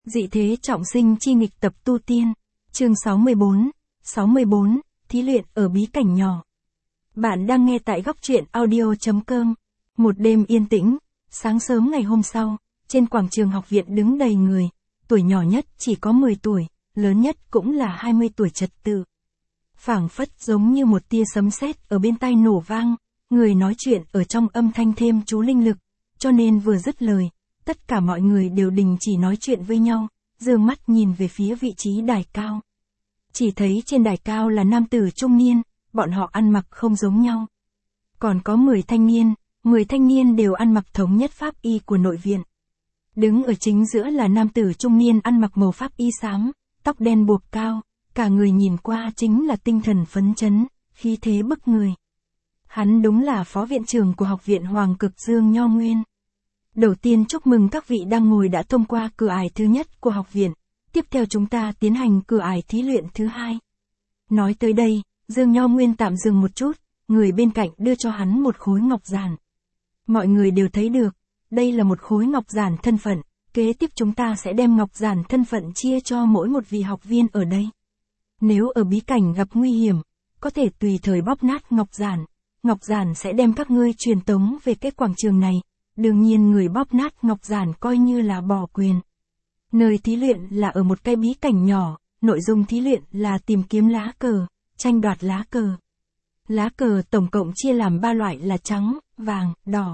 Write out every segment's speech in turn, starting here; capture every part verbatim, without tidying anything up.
Dị thế trọng sinh chi nghịch tập tu tiên, chương sáu mươi bốn, sáu mươi bốn, thí luyện ở bí cảnh nhỏ. Bạn đang nghe tại góc truyện audio chấm com. Một đêm yên tĩnh, sáng sớm ngày hôm sau, trên quảng trường học viện đứng đầy người, tuổi nhỏ nhất chỉ có mười tuổi, lớn nhất cũng là hai mươi tuổi trật tự. Phảng phất giống như một tia sấm sét ở bên tai nổ vang, người nói chuyện ở trong âm thanh thêm chú linh lực, cho nên vừa dứt lời, tất cả mọi người đều đình chỉ nói chuyện với nhau, dương mắt nhìn về phía vị trí đài cao. Chỉ thấy trên đài cao là nam tử trung niên, bọn họ ăn mặc không giống nhau. Còn có mười thanh niên, mười thanh niên đều ăn mặc thống nhất pháp y của nội viện. Đứng ở chính giữa là nam tử trung niên ăn mặc màu pháp y xám, tóc đen buộc cao, cả người nhìn qua chính là tinh thần phấn chấn, khí thế bức người. Hắn đúng là phó viện trưởng của học viện Hoàng Cực Dương Nho Nguyên. Đầu tiên chúc mừng các vị đang ngồi đã thông qua cửa ải thứ nhất của học viện, tiếp theo chúng ta tiến hành cửa ải thí luyện thứ hai. Nói tới đây, Dương Nho Nguyên tạm dừng một chút, người bên cạnh đưa cho hắn một khối ngọc giản. Mọi người đều thấy được, đây là một khối ngọc giản thân phận, kế tiếp chúng ta sẽ đem ngọc giản thân phận chia cho mỗi một vị học viên ở đây. Nếu ở bí cảnh gặp nguy hiểm, có thể tùy thời bóp nát ngọc giản, ngọc giản sẽ đem các ngươi truyền tống về cái quảng trường này. Đương nhiên người bóp nát ngọc giản coi như là bỏ quyền. Nơi thí luyện là ở một cái bí cảnh nhỏ, nội dung thí luyện là tìm kiếm lá cờ, tranh đoạt lá cờ. Lá cờ tổng cộng chia làm ba loại là trắng, vàng, đỏ.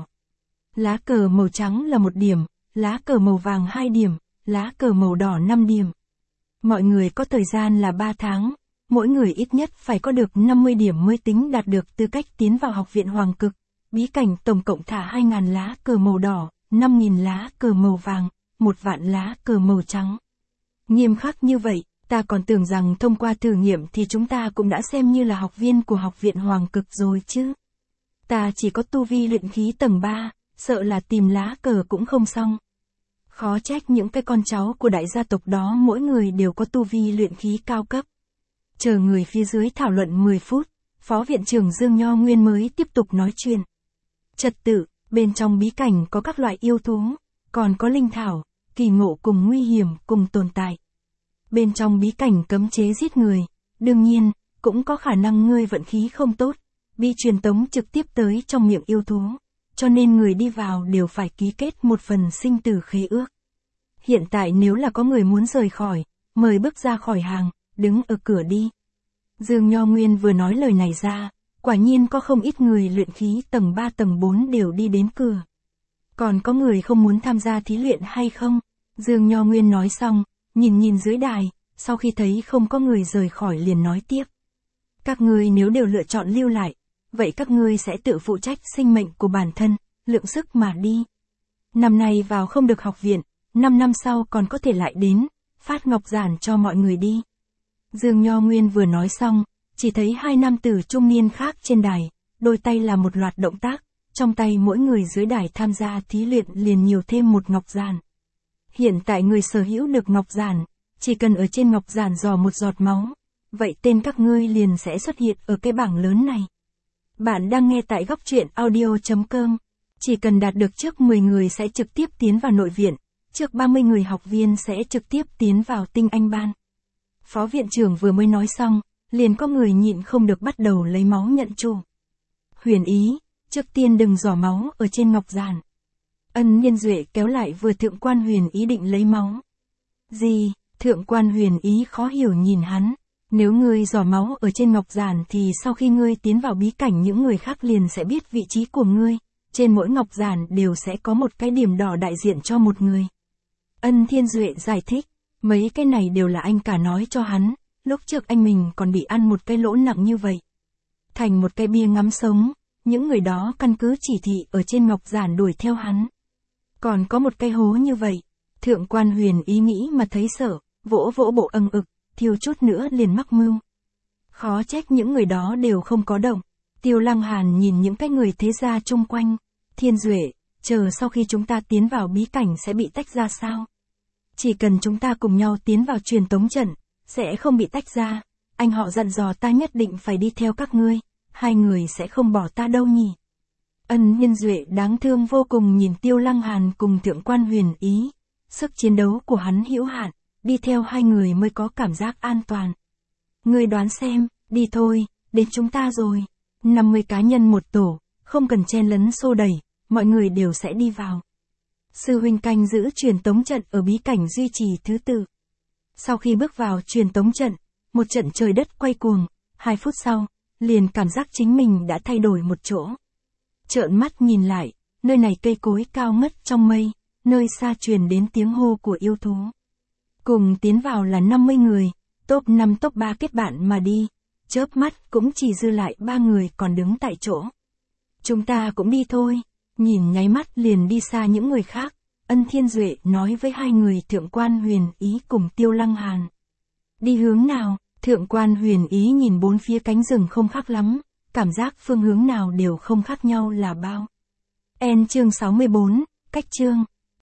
Lá cờ màu trắng là một điểm, lá cờ màu vàng hai điểm, lá cờ màu đỏ năm điểm. Mọi người có thời gian là ba tháng, mỗi người ít nhất phải có được năm mươi điểm mới tính đạt được tư cách tiến vào học viện Hoàng Cực. Bí cảnh tổng cộng thả hai nghìn lá cờ màu đỏ, năm nghìn lá cờ màu vàng, một vạn lá cờ màu trắng. Nghiêm khắc như vậy, ta còn tưởng rằng thông qua thử nghiệm thì chúng ta cũng đã xem như là học viên của học viện Hoàng Cực rồi chứ. Ta chỉ có tu vi luyện khí tầng ba, sợ là tìm lá cờ cũng không xong. Khó trách những cái con cháu của đại gia tộc đó mỗi người đều có tu vi luyện khí cao cấp. Chờ người phía dưới thảo luận mười phút, Phó viện trưởng Dương Nho Nguyên mới tiếp tục nói chuyện. Trật tự, bên trong bí cảnh có các loại yêu thú, còn có linh thảo, kỳ ngộ cùng nguy hiểm cùng tồn tại. Bên trong bí cảnh cấm chế giết người, đương nhiên, cũng có khả năng ngươi vận khí không tốt, bị truyền tống trực tiếp tới trong miệng yêu thú, cho nên người đi vào đều phải ký kết một phần sinh tử khế ước. Hiện tại nếu là có người muốn rời khỏi, mời bước ra khỏi hàng, đứng ở cửa đi. Dương Nho Nguyên vừa nói lời này ra, quả nhiên có không ít người luyện khí tầng ba tầng bốn đều đi đến cửa. Còn có người không muốn tham gia thí luyện hay không? Dương Nho Nguyên nói xong, nhìn nhìn dưới đài, sau khi thấy không có người rời khỏi liền nói tiếp. Các ngươi nếu đều lựa chọn lưu lại, vậy các ngươi sẽ tự phụ trách sinh mệnh của bản thân, lượng sức mà đi. Năm nay vào không được học viện, năm năm sau còn có thể lại đến, phát ngọc giản cho mọi người đi. Dương Nho Nguyên vừa nói xong, chỉ thấy hai nam tử trung niên khác trên đài, đôi tay là một loạt động tác, trong tay mỗi người dưới đài tham gia thí luyện liền nhiều thêm một ngọc giản. Hiện tại người sở hữu được ngọc giản, chỉ cần ở trên ngọc giản dò một giọt máu, vậy tên các ngươi liền sẽ xuất hiện ở cái bảng lớn này. Bạn đang nghe tại góc truyện audio chấm com, chỉ cần đạt được trước mười người sẽ trực tiếp tiến vào nội viện, trước ba mươi người học viên sẽ trực tiếp tiến vào tinh anh ban. Phó viện trưởng vừa mới nói xong, liền có người nhịn không được bắt đầu lấy máu nhận chủ. Huyền Ý, trước tiên đừng rỏ máu ở trên ngọc giản. Ân Niên Duệ kéo lại vừa thượng quan Huyền Ý định lấy máu. Gì, thượng quan Huyền Ý khó hiểu nhìn hắn, nếu ngươi rỏ máu ở trên ngọc giản thì sau khi ngươi tiến vào bí cảnh những người khác liền sẽ biết vị trí của ngươi, trên mỗi ngọc giản đều sẽ có một cái điểm đỏ đại diện cho một người. Ân Thiên Duệ giải thích, mấy cái này đều là anh cả nói cho hắn. Lúc trước anh mình còn bị ăn một cái lỗ nặng như vậy. Thành một cái bia ngắm sống, những người đó căn cứ chỉ thị ở trên ngọc giản đuổi theo hắn. Còn có một cái hố như vậy, thượng quan Huyền Ý nghĩ mà thấy sợ, vỗ vỗ bộ âng ực, thiếu chút nữa liền mắc mưu. Khó trách những người đó đều không có động. Tiêu Lăng Hàn nhìn những cái người thế gia chung quanh, Thiên Duệ, chờ sau khi chúng ta tiến vào bí cảnh sẽ bị tách ra sao? Chỉ cần chúng ta cùng nhau tiến vào truyền tống trận, sẽ không bị tách ra, anh họ dặn dò ta nhất định phải đi theo các ngươi, hai người sẽ không bỏ ta đâu nhỉ. Ân Nhân Duệ đáng thương vô cùng nhìn Tiêu Lăng Hàn cùng thượng quan Huyền Ý, sức chiến đấu của hắn hữu hạn, đi theo hai người mới có cảm giác an toàn. Ngươi đoán xem, đi thôi, đến chúng ta rồi. năm mươi cá nhân một tổ, không cần chen lấn xô đẩy, mọi người đều sẽ đi vào. Sư huynh canh giữ truyền tống trận ở bí cảnh duy trì thứ tự. Sau khi bước vào truyền tống trận, một trận trời đất quay cuồng, hai phút sau, liền cảm giác chính mình đã thay đổi một chỗ. Trợn mắt nhìn lại, nơi này cây cối cao ngất trong mây, nơi xa truyền đến tiếng hô của yêu thú. Cùng tiến vào là năm mươi người, top năm top ba kết bạn mà đi, chớp mắt cũng chỉ dư lại ba người còn đứng tại chỗ. Chúng ta cũng đi thôi, nhìn nháy mắt liền đi xa những người khác, Ân Thiên Duệ nói với hai người Thượng Quan Huyền Ý cùng Tiêu Lăng Hàn. Đi hướng nào? Thượng Quan Huyền Ý nhìn bốn phía cánh rừng không khác lắm, cảm giác phương hướng nào đều không khác nhau là bao. En chương sáu mươi bốn, cách chương.